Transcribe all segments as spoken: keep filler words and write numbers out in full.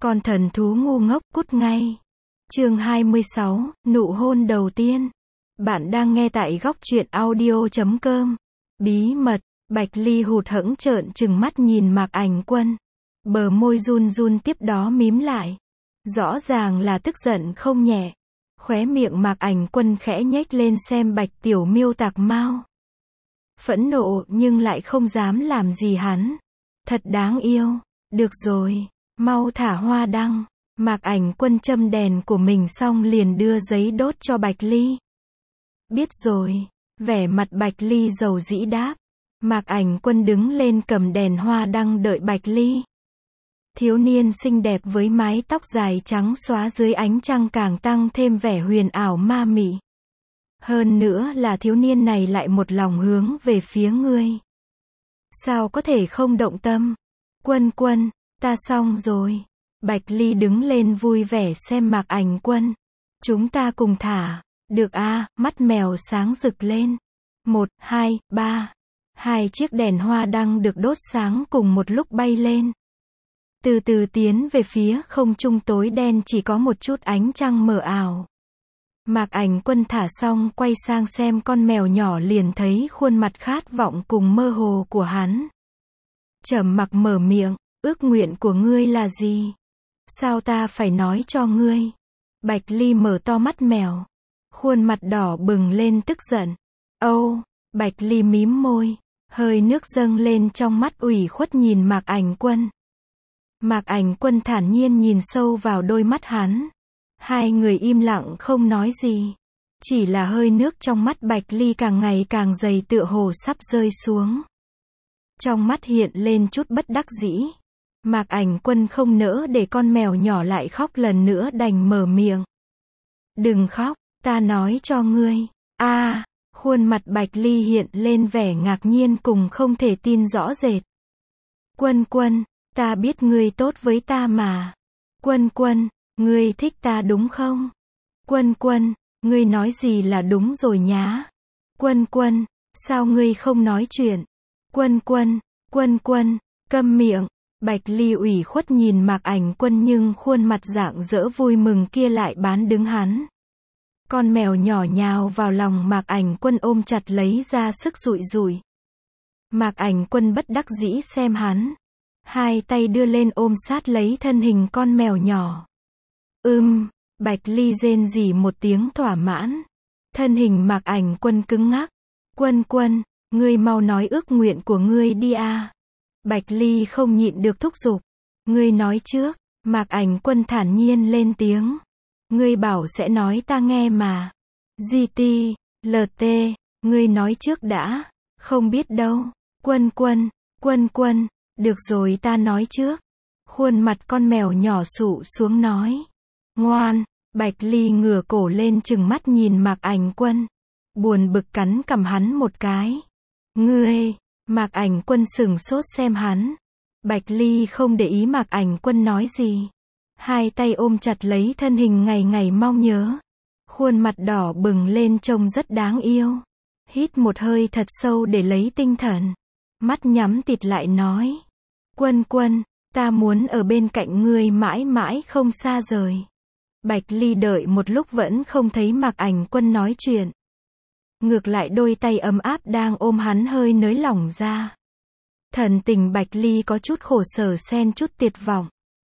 Con thần thú ngu ngốc, cút ngay. Chương hai mươi sáu, nụ hôn đầu tiên. Bạn đang nghe tại góc truyện audio chấm com. Bí mật, Bạch Ly hụt hẫng trợn trừng mắt nhìn Mạc Ảnh Quân. Bờ môi run run tiếp đó mím lại. Rõ ràng là tức giận không nhẹ. Khóe miệng Mạc Ảnh Quân khẽ nhếch lên xem Bạch Tiểu Miêu tạc mau. Phẫn nộ nhưng lại không dám làm gì hắn. Thật đáng yêu. Được rồi, mau thả hoa đăng. Mạc Ảnh Quân châm đèn của mình xong liền đưa giấy đốt cho Bạch Ly. Biết rồi, vẻ mặt Bạch Ly dầu dĩ đáp. Mạc Ảnh Quân đứng lên cầm đèn hoa đăng đợi Bạch Ly. Thiếu niên xinh đẹp với mái tóc dài trắng xóa dưới ánh trăng càng tăng thêm vẻ huyền ảo ma mị. Hơn nữa là thiếu niên này lại một lòng hướng về phía ngươi. Sao có thể không động tâm? Quân Quân, ta xong rồi. Bạch Ly đứng lên vui vẻ xem Mạc Ảnh Quân. Chúng ta cùng thả. Được a, mắt mèo sáng rực lên. Một, hai, ba. Hai chiếc đèn hoa đăng được đốt sáng cùng một lúc bay lên. Từ từ tiến về phía không trung tối đen chỉ có một chút ánh trăng mờ ảo. Mạc Ảnh Quân thả xong quay sang xem con mèo nhỏ liền thấy khuôn mặt khát vọng cùng mơ hồ của hắn. Trầm mặc mở miệng, ước nguyện của ngươi là gì? Sao ta phải nói cho ngươi? Bạch Ly mở to mắt mèo. Khuôn mặt đỏ bừng lên tức giận. Âu, Bạch Ly mím môi. Hơi nước dâng lên trong mắt ủy khuất nhìn Mạc Ảnh Quân. Mạc Ảnh Quân thản nhiên nhìn sâu vào đôi mắt hắn. Hai người im lặng không nói gì. Chỉ là hơi nước trong mắt Bạch Ly càng ngày càng dày tựa hồ sắp rơi xuống. Trong mắt hiện lên chút bất đắc dĩ. Mạc Ảnh Quân không nỡ để con mèo nhỏ lại khóc lần nữa đành mở miệng. Đừng khóc, ta nói cho ngươi. A, à, khuôn mặt Bạch Ly hiện lên vẻ ngạc nhiên cùng không thể tin rõ rệt. Quân Quân, ta biết ngươi tốt với ta mà. Quân Quân, ngươi thích ta đúng không? Quân Quân, ngươi nói gì là đúng rồi nhá. Quân Quân, sao ngươi không nói chuyện? Quân Quân, Quân Quân, câm miệng. Bạch Ly ủy khuất nhìn Mạc Ảnh Quân nhưng khuôn mặt rạng rỡ vui mừng kia lại bán đứng hắn. Con mèo nhỏ nhào vào lòng Mạc Ảnh Quân ôm chặt lấy ra sức rụi rụi. Mạc Ảnh Quân bất đắc dĩ xem hắn. Hai tay đưa lên ôm sát lấy thân hình con mèo nhỏ. Ưm, Bạch Ly rên rỉ một tiếng thỏa mãn. Thân hình Mạc Ảnh Quân cứng ngắc. Quân Quân, ngươi mau nói ước nguyện của ngươi đi a. À. Bạch Ly không nhịn được thúc giục. Ngươi nói trước. Mạc Ảnh Quân thản nhiên lên tiếng. Ngươi bảo sẽ nói ta nghe mà. giê tê, lờ tê, ngươi nói trước đã. Không biết đâu. Quân Quân, Quân Quân, được rồi ta nói trước. Khuôn mặt con mèo nhỏ sụ xuống nói. Ngoan. Bạch Ly ngửa cổ lên trừng mắt nhìn Mạc Ảnh Quân. Buồn bực cắn cằm hắn một cái. Ngươi. Mạc Ảnh Quân sửng sốt xem hắn. Bạch Ly không để ý Mạc Ảnh Quân nói gì. Hai tay ôm chặt lấy thân hình ngày ngày mong nhớ. Khuôn mặt đỏ bừng lên trông rất đáng yêu. Hít một hơi thật sâu để lấy tinh thần. Mắt nhắm tịt lại nói. Quân Quân, ta muốn ở bên cạnh ngươi mãi mãi không xa rời. Bạch Ly đợi một lúc vẫn không thấy Mạc Ảnh Quân nói chuyện. Ngược lại đôi tay ấm áp đang ôm hắn hơi nới lỏng ra. Thần tình Bạch Ly có chút khổ sở xen chút tuyệt vọng.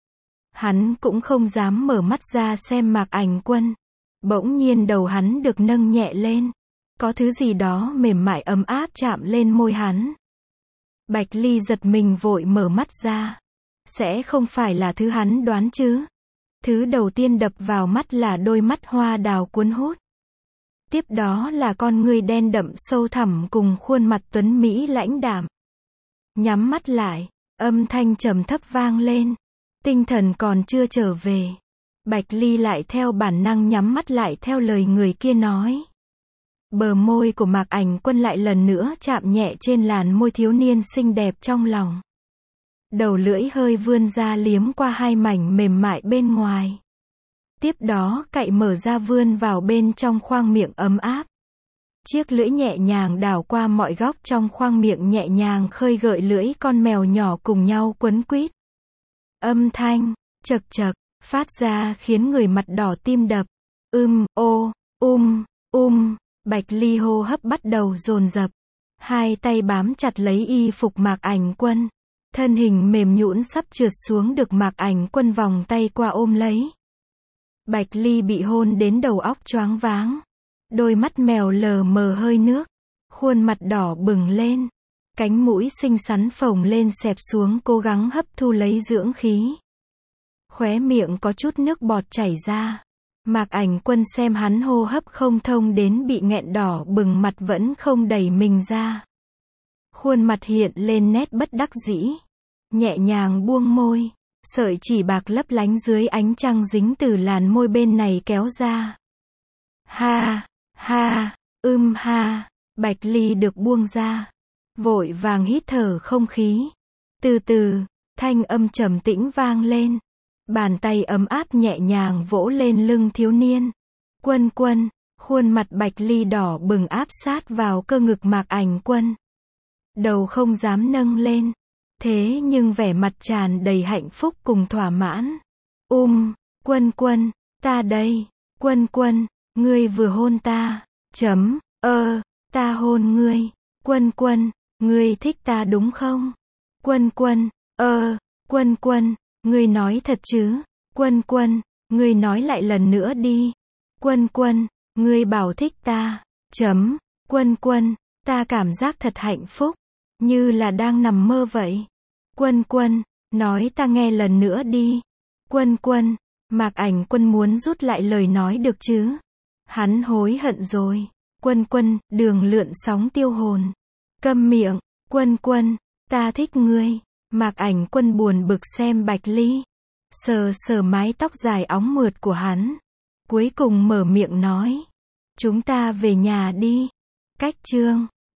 Hắn cũng không dám mở mắt ra xem Mạc Ảnh Quân. Bỗng nhiên đầu hắn được nâng nhẹ lên. Có thứ gì đó mềm mại ấm áp chạm lên môi hắn. Bạch Ly giật mình vội mở mắt ra. Sẽ không phải là thứ hắn đoán chứ. Thứ đầu tiên đập vào mắt là đôi mắt hoa đào cuốn hút. Tiếp đó là con ngươi đen đậm sâu thẳm cùng khuôn mặt tuấn mỹ lãnh đạm. Nhắm mắt lại, âm thanh trầm thấp vang lên. Tinh thần còn chưa trở về. Bạch Ly lại theo bản năng nhắm mắt lại theo lời người kia nói. Bờ môi của Mạc Ảnh Quân lại lần nữa chạm nhẹ trên làn môi thiếu niên xinh đẹp trong lòng. Đầu lưỡi hơi vươn ra liếm qua hai mảnh mềm mại bên ngoài. Tiếp đó cạy mở ra vươn vào bên trong khoang miệng ấm áp. Chiếc lưỡi nhẹ nhàng đảo qua mọi góc trong khoang miệng nhẹ nhàng khơi gợi lưỡi con mèo nhỏ cùng nhau quấn quýt. Âm thanh, chậc chậc, phát ra khiến người mặt đỏ tim đập. Ưm, ô, um, um, Bạch Ly hô hấp bắt đầu dồn dập. Hai tay bám chặt lấy y phục Mạc Ảnh Quân. Thân hình mềm nhũn sắp trượt xuống được Mạc Ảnh Quân vòng tay qua ôm lấy. Bạch Ly bị hôn đến đầu óc choáng váng. Đôi mắt mèo lờ mờ hơi nước. Khuôn mặt đỏ bừng lên. Cánh mũi xinh xắn phồng lên xẹp xuống cố gắng hấp thu lấy dưỡng khí. Khóe miệng có chút nước bọt chảy ra. Mạc Ảnh Quân xem hắn hô hấp không thông đến bị nghẹn đỏ bừng mặt vẫn không đẩy mình ra. Khuôn mặt hiện lên nét bất đắc dĩ. Nhẹ nhàng buông môi. Sợi chỉ bạc lấp lánh dưới ánh trăng dính từ làn môi bên này kéo ra. Ha, ha, ưm ha, Bạch Ly được buông ra. Vội vàng hít thở không khí. Từ từ, thanh âm trầm tĩnh vang lên. Bàn tay ấm áp nhẹ nhàng vỗ lên lưng thiếu niên. Quân Quân, khuôn mặt Bạch Ly đỏ bừng áp sát vào cơ ngực Mạc Ảnh Quân. Đầu không dám nâng lên. Thế nhưng vẻ mặt tràn đầy hạnh phúc cùng thỏa mãn. Um, Quân Quân, ta đây. Quân Quân, ngươi vừa hôn ta. Chấm, ơ, ta hôn ngươi. Quân Quân, ngươi thích ta đúng không? Quân Quân, ơ, Quân Quân, ngươi nói thật chứ? Quân Quân, ngươi nói lại lần nữa đi. Quân Quân, ngươi bảo thích ta. Chấm, Quân Quân, ta cảm giác thật hạnh phúc. Như là đang nằm mơ vậy. Quân Quân, nói ta nghe lần nữa đi. Quân Quân, Mạc Ảnh Quân muốn rút lại lời nói được chứ? Hắn hối hận rồi. Quân Quân, đường lượn sóng tiêu hồn. Câm miệng, Quân Quân, ta thích ngươi. Mạc Ảnh Quân buồn bực xem Bạch Ly. Sờ sờ mái tóc dài óng mượt của hắn. Cuối cùng mở miệng nói. Chúng ta về nhà đi. Cách chương